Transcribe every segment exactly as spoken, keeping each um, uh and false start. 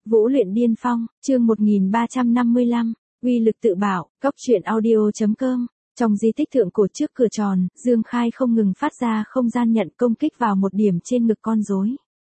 Vũ luyện điên phong, chương một nghìn ba trăm năm mươi lăm, uy lực tự bảo, cóc truyện audio chấm com. Trong di tích thượng cổ trước cửa tròn, Dương Khai không ngừng phát ra không gian nhận công kích vào một điểm trên ngực con rối.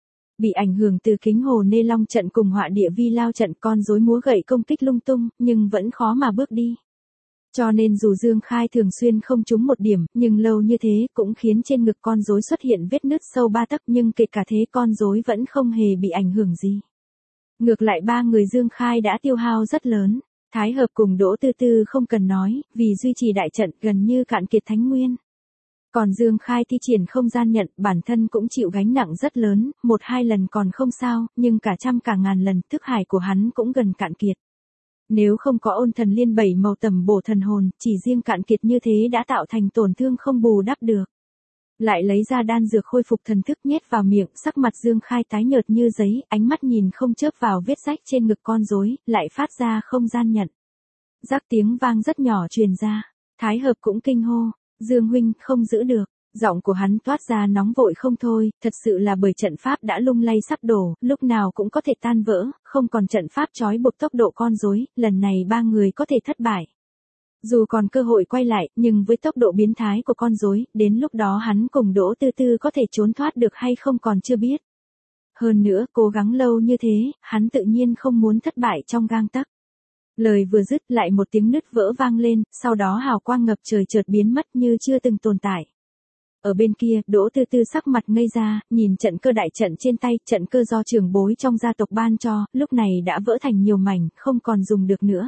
Bị ảnh hưởng từ kính hồ nê long trận cùng họa địa vi lao trận, con rối múa gậy công kích lung tung, nhưng vẫn khó mà bước đi. Cho nên dù Dương Khai thường xuyên không trúng một điểm, nhưng lâu như thế cũng khiến trên ngực con rối xuất hiện vết nứt sâu ba tấc, nhưng kể cả thế con rối vẫn không hề bị ảnh hưởng gì. Ngược lại ba người Dương Khai đã tiêu hao rất lớn, Thái Hợp cùng Đỗ Tư Tư không cần nói, vì duy trì đại trận gần như cạn kiệt thánh nguyên. Còn Dương Khai thi triển không gian nhận, bản thân cũng chịu gánh nặng rất lớn, một hai lần còn không sao, nhưng cả trăm cả ngàn lần, thức hải của hắn cũng gần cạn kiệt. Nếu không có ôn thần liên bảy màu tầm bổ thần hồn, chỉ riêng cạn kiệt như thế đã tạo thành tổn thương không bù đắp được. Lại lấy ra đan dược khôi phục thần thức nhét vào miệng, sắc mặt Dương Khai tái nhợt như giấy, ánh mắt nhìn không chớp vào vết rách trên ngực con rối, lại phát ra không gian nhận. Rắc tiếng vang rất nhỏ truyền ra, Thái Hợp cũng kinh hô, Dương huynh, không giữ được. Giọng của hắn toát ra nóng vội không thôi, thật sự là bởi trận pháp đã lung lay sắp đổ, lúc nào cũng có thể tan vỡ, không còn trận pháp trói buộc tốc độ con rối, lần này ba người có thể thất bại. Dù còn cơ hội quay lại, nhưng với tốc độ biến thái của con rối, đến lúc đó hắn cùng Đỗ Tư Tư có thể trốn thoát được hay không còn chưa biết. Hơn nữa, cố gắng lâu như thế, hắn tự nhiên không muốn thất bại trong gang tấc. Lời vừa dứt lại một tiếng nứt vỡ vang lên, sau đó hào quang ngập trời chợt biến mất như chưa từng tồn tại. Ở bên kia, Đỗ Tư Tư sắc mặt ngây ra, nhìn trận cơ đại trận trên tay, trận cơ do trưởng bối trong gia tộc ban cho, lúc này đã vỡ thành nhiều mảnh, không còn dùng được nữa.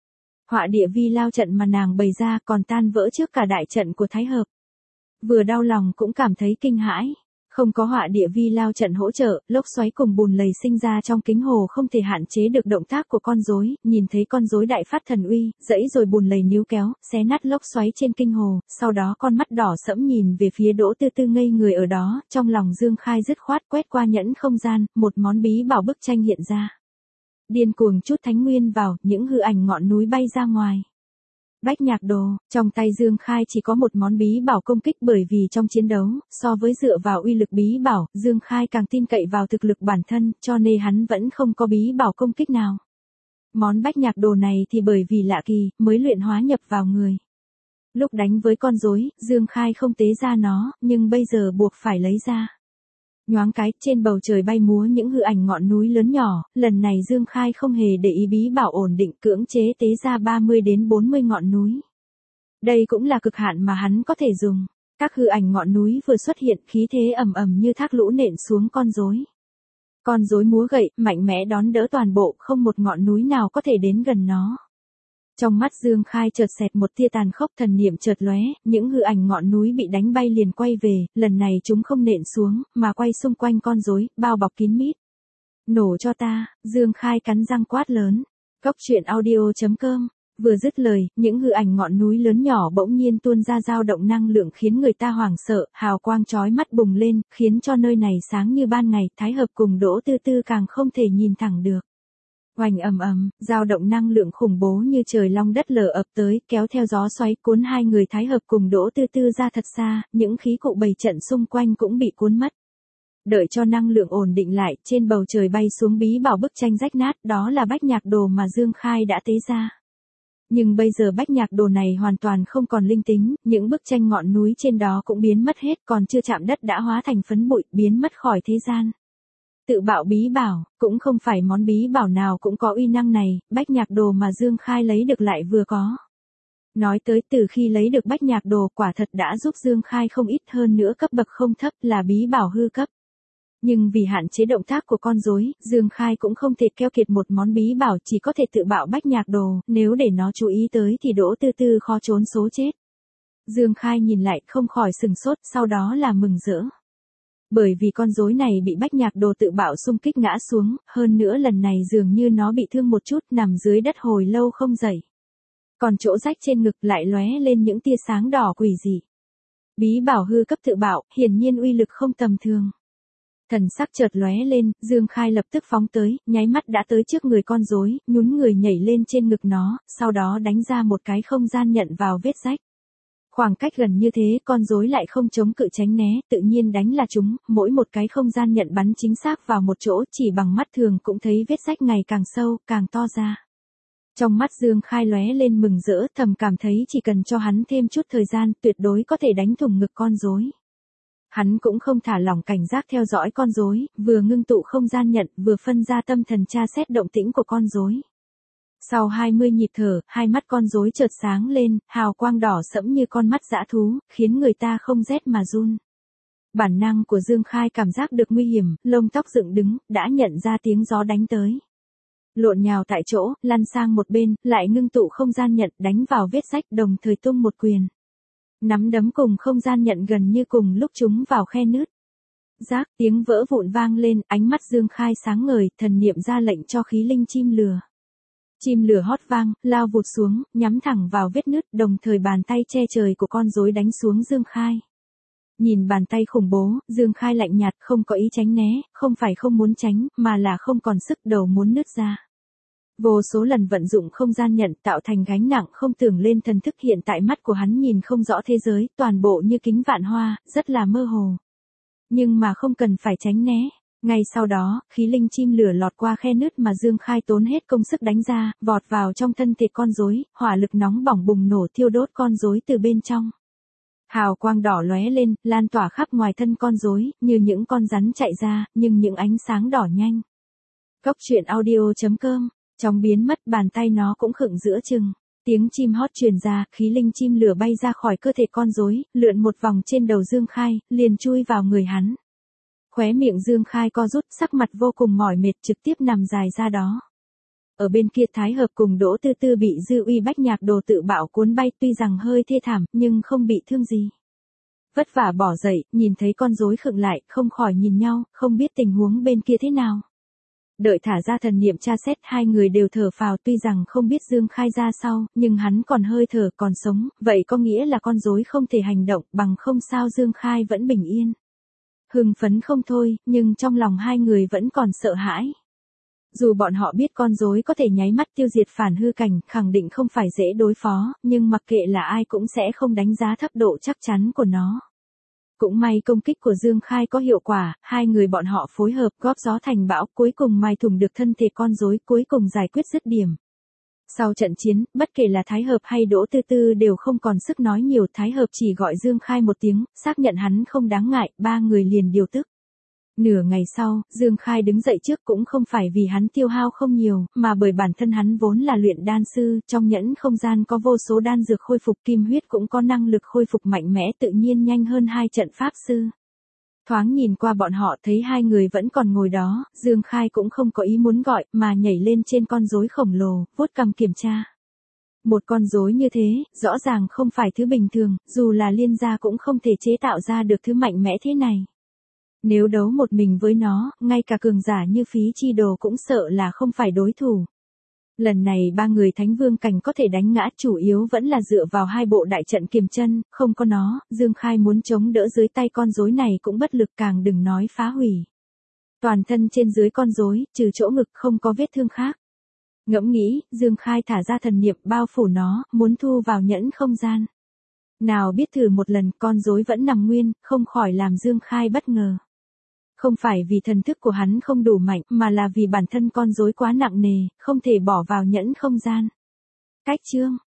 Họa địa vi lao trận mà nàng bày ra còn tan vỡ trước cả đại trận của Thái Hợp. Vừa đau lòng cũng cảm thấy kinh hãi. Không có họa địa vi lao trận hỗ trợ, lốc xoáy cùng bùn lầy sinh ra trong kính hồ không thể hạn chế được động tác của con rối, nhìn thấy con rối đại phát thần uy, dẫy rồi bùn lầy níu kéo, xé nát lốc xoáy trên kinh hồ, sau đó con mắt đỏ sẫm nhìn về phía Đỗ Tư Tư ngây người ở đó, trong lòng Dương Khai dứt khoát quét qua nhẫn không gian, một món bí bảo bức tranh hiện ra. Điên cuồng chút thánh nguyên vào, những hư ảnh ngọn núi bay ra ngoài. Bách nhạc đồ, trong tay Dương Khai chỉ có một món bí bảo công kích bởi vì trong chiến đấu, so với dựa vào uy lực bí bảo, Dương Khai càng tin cậy vào thực lực bản thân, cho nên hắn vẫn không có bí bảo công kích nào. Món bách nhạc đồ này thì bởi vì lạ kỳ, mới luyện hóa nhập vào người. Lúc đánh với con rối, Dương Khai không tế ra nó, nhưng bây giờ buộc phải lấy ra. Nhoáng cái, trên bầu trời bay múa những hư ảnh ngọn núi lớn nhỏ, lần này Dương Khai không hề để ý bí bảo ổn định, cưỡng chế tế ra ba mươi đến bốn mươi ngọn núi. Đây cũng là cực hạn mà hắn có thể dùng. Các hư ảnh ngọn núi vừa xuất hiện, khí thế ầm ầm như thác lũ nện xuống con rối. Con rối múa gậy, mạnh mẽ đón đỡ toàn bộ, không một ngọn núi nào có thể đến gần nó. Trong mắt Dương Khai chợt xẹt một tia tàn khốc, thần niệm chợt lóe, những hư ảnh ngọn núi bị đánh bay liền quay về, lần này chúng không nện xuống, mà quay xung quanh con rối, bao bọc kín mít. Nổ cho ta, Dương Khai cắn răng quát lớn. Cóc truyện audio chấm com. Vừa dứt lời, những hư ảnh ngọn núi lớn nhỏ bỗng nhiên tuôn ra dao động năng lượng khiến người ta hoảng sợ, hào quang chói mắt bùng lên, khiến cho nơi này sáng như ban ngày, Thái Hợp cùng Đỗ Tư Tư càng không thể nhìn thẳng được. Oanh ầm ầm, dao động năng lượng khủng bố như trời long đất lở ập tới, kéo theo gió xoáy cuốn hai người Thái Hợp cùng Đỗ Tư Tư ra thật xa, những khí cụ bày trận xung quanh cũng bị cuốn mất. Đợi cho năng lượng ổn định lại, trên bầu trời bay xuống bí bảo bức tranh rách nát, đó là bách nhạc đồ mà Dương Khai đã tế ra. Nhưng bây giờ bách nhạc đồ này hoàn toàn không còn linh tính, những bức tranh ngọn núi trên đó cũng biến mất hết, còn chưa chạm đất đã hóa thành phấn bụi, biến mất khỏi thế gian. Tự bạo bí bảo, cũng không phải món bí bảo nào cũng có uy năng này, bách nhạc đồ mà Dương Khai lấy được lại vừa có. Nói tới từ khi lấy được bách nhạc đồ quả thật đã giúp Dương Khai không ít, hơn nữa cấp bậc không thấp, là bí bảo hư cấp. Nhưng vì hạn chế động tác của con rối, Dương Khai cũng không thể keo kiệt một món bí bảo, chỉ có thể tự bạo bách nhạc đồ, nếu để nó chú ý tới thì Đỗ Tư Tư khó trốn số chết. Dương Khai nhìn lại không khỏi sừng sốt, sau đó là mừng rỡ. Bởi vì con rối này bị bách nhạc đồ tự bạo xung kích ngã xuống, hơn nữa lần này dường như nó bị thương một chút, nằm dưới đất hồi lâu không dậy. Còn chỗ rách trên ngực lại lóe lên những tia sáng đỏ quỷ dị. Bí bảo hư cấp tự bạo, hiển nhiên uy lực không tầm thường. Thần sắc chợt lóe lên, Dương Khai lập tức phóng tới, nháy mắt đã tới trước người con rối, nhún người nhảy lên trên ngực nó, sau đó đánh ra một cái không gian nhận vào vết rách. Khoảng cách gần như thế, con rối lại không chống cự tránh né, tự nhiên đánh là chúng, mỗi một cái không gian nhận bắn chính xác vào một chỗ, chỉ bằng mắt thường cũng thấy vết rách ngày càng sâu, càng to ra. Trong mắt Dương Khai lóe lên mừng rỡ, thầm cảm thấy chỉ cần cho hắn thêm chút thời gian, tuyệt đối có thể đánh thủng ngực con rối. Hắn cũng không thả lỏng cảnh giác theo dõi con rối, vừa ngưng tụ không gian nhận, vừa phân ra tâm thần tra xét động tĩnh của con rối. Sau hai mươi nhịp thở, hai mắt con rối chợt sáng lên, hào quang đỏ sẫm như con mắt dã thú, khiến người ta không rét mà run. Bản năng của Dương Khai cảm giác được nguy hiểm, lông tóc dựng đứng, đã nhận ra tiếng gió đánh tới. Lộn nhào tại chỗ, lăn sang một bên, lại ngưng tụ không gian nhận đánh vào vết rách, đồng thời tung một quyền. Nắm đấm cùng không gian nhận gần như cùng lúc chúng vào khe nứt. Rác, tiếng vỡ vụn vang lên, ánh mắt Dương Khai sáng ngời, thần niệm ra lệnh cho khí linh chim lửa. Chim lửa hót vang, lao vụt xuống, nhắm thẳng vào vết nứt, đồng thời bàn tay che trời của con rối đánh xuống Dương Khai. Nhìn bàn tay khủng bố, Dương Khai lạnh nhạt, không có ý tránh né, không phải không muốn tránh, mà là không còn sức, đầu muốn nứt ra. Vô số lần vận dụng không gian nhận tạo thành gánh nặng không tưởng lên thần thức, hiện tại mắt của hắn nhìn không rõ thế giới, toàn bộ như kính vạn hoa, rất là mơ hồ. Nhưng mà không cần phải tránh né. Ngay sau đó, khí linh chim lửa lọt qua khe nứt mà Dương Khai tốn hết công sức đánh ra, vọt vào trong thân thể con rối, hỏa lực nóng bỏng bùng nổ thiêu đốt con rối từ bên trong. Hào quang đỏ lóe lên, lan tỏa khắp ngoài thân con rối, như những con rắn chạy ra, nhưng những ánh sáng đỏ nhanh. Cốc truyện audio chấm com, trong biến mất bàn tay nó cũng khựng giữa chừng. Tiếng chim hót truyền ra, khí linh chim lửa bay ra khỏi cơ thể con rối, lượn một vòng trên đầu Dương Khai, liền chui vào người hắn. Khóe miệng Dương Khai co rút, sắc mặt vô cùng mỏi mệt, trực tiếp nằm dài ra đó. Ở bên kia Thái Hợp cùng Đỗ Tư Tư bị Dư Uy Bách Nhạc Đồ tự bạo cuốn bay, tuy rằng hơi thê thảm, nhưng không bị thương gì. Vất vả bỏ dậy, nhìn thấy con rối khựng lại, không khỏi nhìn nhau, không biết tình huống bên kia thế nào. Đợi thả ra thần niệm tra xét, hai người đều thở phào, tuy rằng không biết Dương Khai ra sao, nhưng hắn còn hơi thở, còn sống, vậy có nghĩa là con rối không thể hành động, bằng không sao Dương Khai vẫn bình yên. Hưng phấn không thôi, nhưng trong lòng hai người vẫn còn sợ hãi. Dù bọn họ biết con rối có thể nháy mắt tiêu diệt phản hư cảnh, khẳng định không phải dễ đối phó, nhưng mặc kệ là ai cũng sẽ không đánh giá thấp độ chắc chắn của nó. Cũng may công kích của Dương Khai có hiệu quả, hai người bọn họ phối hợp góp gió thành bão, cuối cùng mài thủng được thân thể con rối, cuối cùng giải quyết dứt điểm. Sau trận chiến, bất kể là Thái Hợp hay Đỗ Tư Tư đều không còn sức nói nhiều, Thái Hợp chỉ gọi Dương Khai một tiếng, xác nhận hắn không đáng ngại, ba người liền điều tức. Nửa ngày sau, Dương Khai đứng dậy trước cũng không phải vì hắn tiêu hao không nhiều, mà bởi bản thân hắn vốn là luyện đan sư, trong nhẫn không gian có vô số đan dược khôi phục, kim huyết cũng có năng lực khôi phục mạnh mẽ, tự nhiên nhanh hơn hai trận pháp sư. Thoáng nhìn qua bọn họ thấy hai người vẫn còn ngồi đó, Dương Khai cũng không có ý muốn gọi, mà nhảy lên trên con rối khổng lồ, vuốt cằm kiểm tra. Một con rối như thế, rõ ràng không phải thứ bình thường, dù là liên gia cũng không thể chế tạo ra được thứ mạnh mẽ thế này. Nếu đấu một mình với nó, ngay cả cường giả như Phí Chi Đồ cũng sợ là không phải đối thủ. Lần này ba người thánh vương cảnh có thể đánh ngã, chủ yếu vẫn là dựa vào hai bộ đại trận kiềm chân, không có nó, Dương Khai muốn chống đỡ dưới tay con rối này cũng bất lực, càng đừng nói phá hủy. Toàn thân trên dưới con rối, trừ chỗ ngực không có vết thương khác. Ngẫm nghĩ, Dương Khai thả ra thần niệm bao phủ nó, muốn thu vào nhẫn không gian. Nào biết thử một lần, con rối vẫn nằm nguyên, không khỏi làm Dương Khai bất ngờ. Không phải vì thần thức của hắn không đủ mạnh, mà là vì bản thân con rối quá nặng nề, không thể bỏ vào nhẫn không gian. Cách chương